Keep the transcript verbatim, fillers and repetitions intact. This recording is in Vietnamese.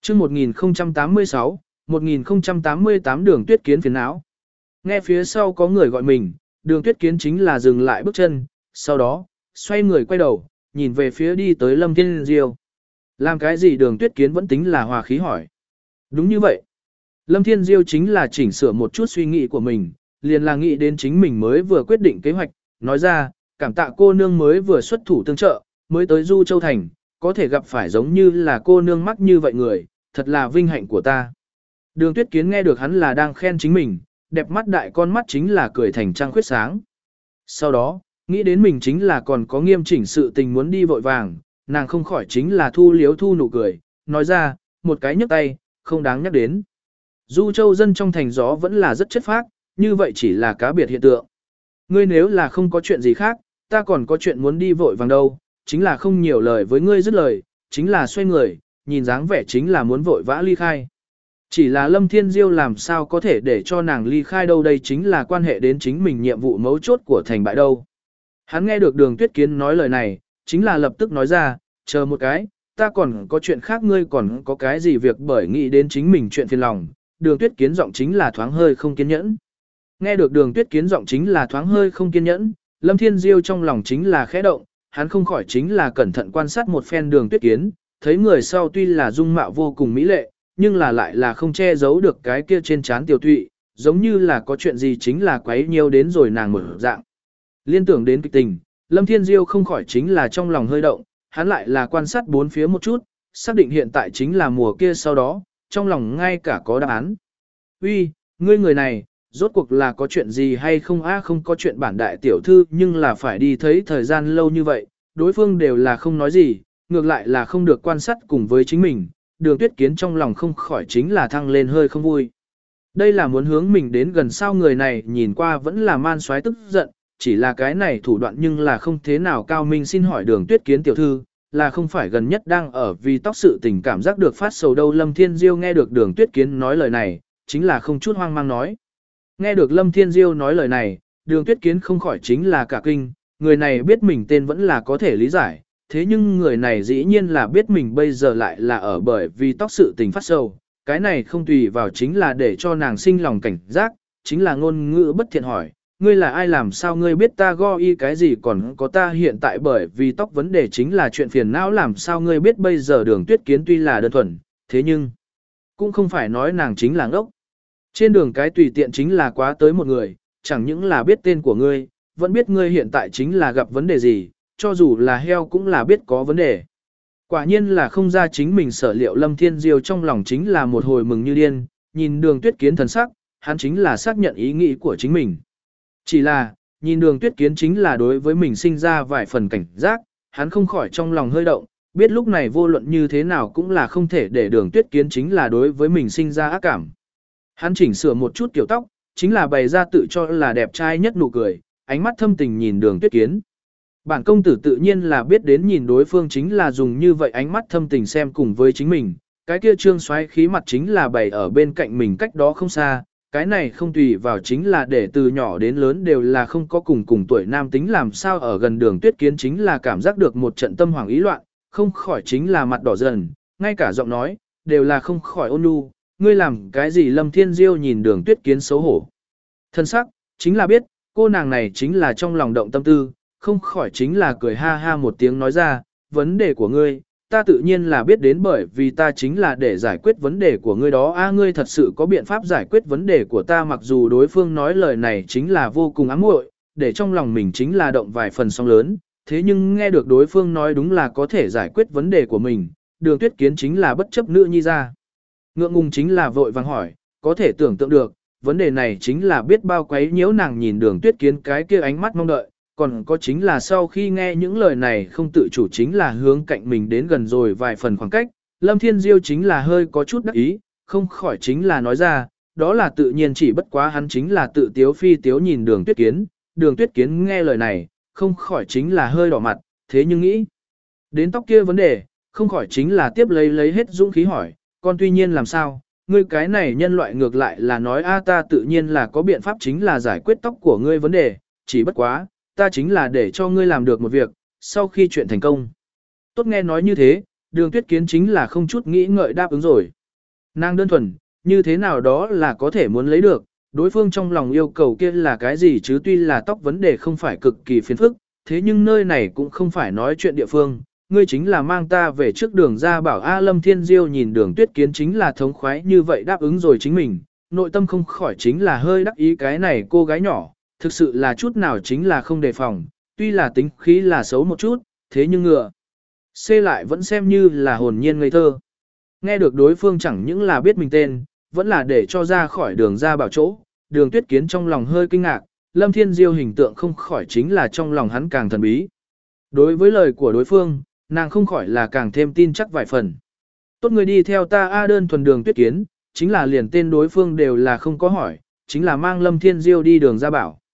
chương một nghìn không trăm tám mươi sáu, một nghìn không trăm tám mươi tám Đường Tuyết Kiến phiền não. Nghe phía sau có người gọi mình, Đường Tuyết Kiến chính là dừng lại bước chân, sau đó, xoay người quay đầu, nhìn về phía đi tới Lâm Thiên Diêu. Làm cái gì Đường Tuyết Kiến vẫn tính là hòa khí hỏi. Đúng như vậy. Lâm Thiên Diêu chính là chỉnh sửa một chút suy nghĩ của mình, liền là nghĩ đến chính mình mới vừa quyết định kế hoạch, nói ra, cảm tạ cô nương mới vừa xuất thủ tương trợ, mới tới Du Châu Thành, có thể gặp phải giống như là cô nương mắc như vậy người, thật là vinh hạnh của ta. Đường Tuyết Kiến nghe được hắn là đang khen chính mình, đẹp mắt đại con mắt chính là cười thành trăng khuyết sáng. Sau đó, nghĩ đến mình chính là còn có nghiêm chỉnh sự tình muốn đi vội vàng, nàng không khỏi chính là thu liếu thu nụ cười, nói ra, một cái nhấc tay, không đáng nhắc đến. Du Châu dân trong thành gió vẫn là rất chất phác, như vậy chỉ là cá biệt hiện tượng. Ngươi nếu là không có chuyện gì khác, ta còn có chuyện muốn đi vội vàng đâu, chính là không nhiều lời với ngươi dứt lời, chính là xoay người, nhìn dáng vẻ chính là muốn vội vã ly khai. Chỉ là Lâm Thiên Diêu làm sao có thể để cho nàng ly khai đâu, đây chính là quan hệ đến chính mình nhiệm vụ mấu chốt của thành bại đâu. Hắn nghe được Đường Tuyết Kiến nói lời này, chính là lập tức nói ra, chờ một cái, ta còn có chuyện khác, ngươi còn có cái gì việc bởi nghĩ đến chính mình chuyện phiền lòng. Đường Tuyết Kiến giọng chính là thoáng hơi không kiên nhẫn. Nghe được Đường Tuyết Kiến giọng chính là thoáng hơi không kiên nhẫn, Lâm Thiên Diêu trong lòng chính là khẽ động, hắn không khỏi chính là cẩn thận quan sát một phen Đường Tuyết Kiến, thấy người sau tuy là dung mạo vô cùng mỹ lệ, nhưng là lại là không che giấu được cái kia trên trán tiểu tụy, giống như là có chuyện gì chính là quấy nhiêu đến rồi nàng mở dạng. Liên tưởng đến kịch tình, Lâm Thiên Diêu không khỏi chính là trong lòng hơi động, hắn lại là quan sát bốn phía một chút, xác định hiện tại chính là mùa kia sau đó, trong lòng ngay cả có đáp án. Uy, ngươi người này, rốt cuộc là có chuyện gì hay không a? Không có chuyện bản đại tiểu thư, nhưng là phải đi thấy thời gian lâu như vậy, đối phương đều là không nói gì, ngược lại là không được quan sát cùng với chính mình. Đường Tuyết Kiến trong lòng không khỏi chính là thăng lên hơi không vui. Đây là muốn hướng mình đến gần sao, người này nhìn qua vẫn là man xoái tức giận, chỉ là cái này thủ đoạn nhưng là không thế nào cao minh. Xin hỏi Đường Tuyết Kiến tiểu thư, là không phải gần nhất đang ở vì tóc sự tình cảm giác được phát sầu đâu? Lâm Thiên Diêu nghe được Đường Tuyết Kiến nói lời này, chính là không chút hoang mang nói. Nghe được Lâm Thiên Diêu nói lời này, Đường Tuyết Kiến không khỏi chính là cả kinh, người này biết mình tên vẫn là có thể lý giải, thế nhưng người này dĩ nhiên là biết mình bây giờ lại là ở bởi vì tóc sự tình phát sầu, cái này không tùy vào chính là để cho nàng sinh lòng cảnh giác, chính là ngôn ngữ bất thiện hỏi, ngươi là ai, làm sao ngươi biết ta go y cái gì, còn có ta hiện tại bởi vì tóc vấn đề chính là chuyện phiền não, làm sao ngươi biết bây giờ Đường Tuyết Kiến tuy là đơn thuần, thế nhưng cũng không phải nói nàng chính là ngốc. Trên đường cái tùy tiện chính là quá tới một người, chẳng những là biết tên của ngươi, vẫn biết ngươi hiện tại chính là gặp vấn đề gì, cho dù là heo cũng là biết có vấn đề. Quả nhiên là không ra chính mình sở liệu. Lâm Thiên Diêu trong lòng chính là một hồi mừng như điên, nhìn Đường Tuyết Kiến thần sắc, hắn chính là xác nhận ý nghĩ của chính mình. Chỉ là, nhìn Đường Tuyết Kiến chính là đối với mình sinh ra vài phần cảnh giác, hắn không khỏi trong lòng hơi động, biết lúc này vô luận như thế nào cũng là không thể để Đường Tuyết Kiến chính là đối với mình sinh ra ác cảm. Hắn chỉnh sửa một chút kiểu tóc, chính là bày ra tự cho là đẹp trai nhất nụ cười, ánh mắt thâm tình nhìn Đường Tuyết Kiến. Bản công tử tự nhiên là biết đến nhìn đối phương chính là dùng như vậy ánh mắt thâm tình xem cùng với chính mình, cái kia trương xoáy khí mặt chính là bày ở bên cạnh mình cách đó không xa, cái này không tùy vào chính là để từ nhỏ đến lớn đều là không có cùng cùng tuổi nam tính, làm sao ở gần Đường Tuyết Kiến chính là cảm giác được một trận tâm hoảng ý loạn, không khỏi chính là mặt đỏ dần, ngay cả giọng nói, đều là không khỏi ôn nhu, ngươi làm cái gì? Lâm Thiên Diêu nhìn Đường Tuyết Kiến xấu hổ thân sắc, chính là biết, cô nàng này chính là trong lòng động tâm tư, không khỏi chính là cười ha ha một tiếng nói ra, vấn đề của ngươi, ta tự nhiên là biết đến, bởi vì ta chính là để giải quyết vấn đề của ngươi đó. A, ngươi thật sự có biện pháp giải quyết vấn đề của ta? Mặc dù đối phương nói lời này chính là vô cùng ám muội, để trong lòng mình chính là động vài phần sóng lớn, thế nhưng nghe được đối phương nói đúng là có thể giải quyết vấn đề của mình, Đường Tuyết Kiến chính là bất chấp nữ nhi ra. Ngượng ngùng chính là vội vàng hỏi, có thể tưởng tượng được, vấn đề này chính là biết bao quấy nhiễu nàng. Nhìn Đường Tuyết Kiến cái kia ánh mắt mong đợi, còn có chính là sau khi nghe những lời này không tự chủ chính là hướng cạnh mình đến gần rồi vài phần khoảng cách, Lâm Thiên Diêu chính là hơi có chút đắc ý, không khỏi chính là nói ra, đó là tự nhiên, chỉ bất quá hắn chính là tự tiếu phi tiếu nhìn Đường Tuyết Kiến. Đường Tuyết Kiến nghe lời này, không khỏi chính là hơi đỏ mặt, thế nhưng nghĩ đến tóc kia vấn đề, không khỏi chính là tiếp lấy lấy hết dũng khí hỏi, con tuy nhiên làm sao, ngươi cái này nhân loại ngược lại là nói a ta tự nhiên là có biện pháp chính là giải quyết tóc của ngươi vấn đề, chỉ bất quá, ta chính là để cho ngươi làm được một việc, sau khi chuyện thành công. Tốt, nghe nói như thế, Đường Tuyết Kiến chính là không chút nghĩ ngợi đáp ứng rồi. Nàng đơn thuần, như thế nào đó là có thể muốn lấy được, đối phương trong lòng yêu cầu kia là cái gì chứ tuy là tóc vấn đề không phải cực kỳ phiền phức, thế nhưng nơi này cũng không phải nói chuyện địa phương, ngươi chính là mang ta về trước đường ra bảo A Lâm Thiên Diêu nhìn đường tuyết kiến chính là thống khoái như vậy đáp ứng rồi chính mình, nội tâm không khỏi chính là hơi đắc ý cái này cô gái nhỏ, thực sự là chút nào chính là không đề phòng, tuy là tính khí là xấu một chút, thế nhưng ngựa. C lại vẫn xem như là hồn nhiên ngây thơ. Nghe được đối phương chẳng những là biết mình tên, vẫn là để cho ra khỏi đường ra bảo chỗ, đường tuyết kiến trong lòng hơi kinh ngạc, Lâm Thiên Diêu hình tượng không khỏi chính là trong lòng hắn càng thần bí. Đối với lời của đối phương, nàng không khỏi là càng thêm tin chắc vài phần. Tốt người đi theo ta A đơn thuần đường tuyết kiến, chính là liền tên đối phương đều là không có hỏi, chính là mang Lâm Thiên Diêu đi đường ra bảo.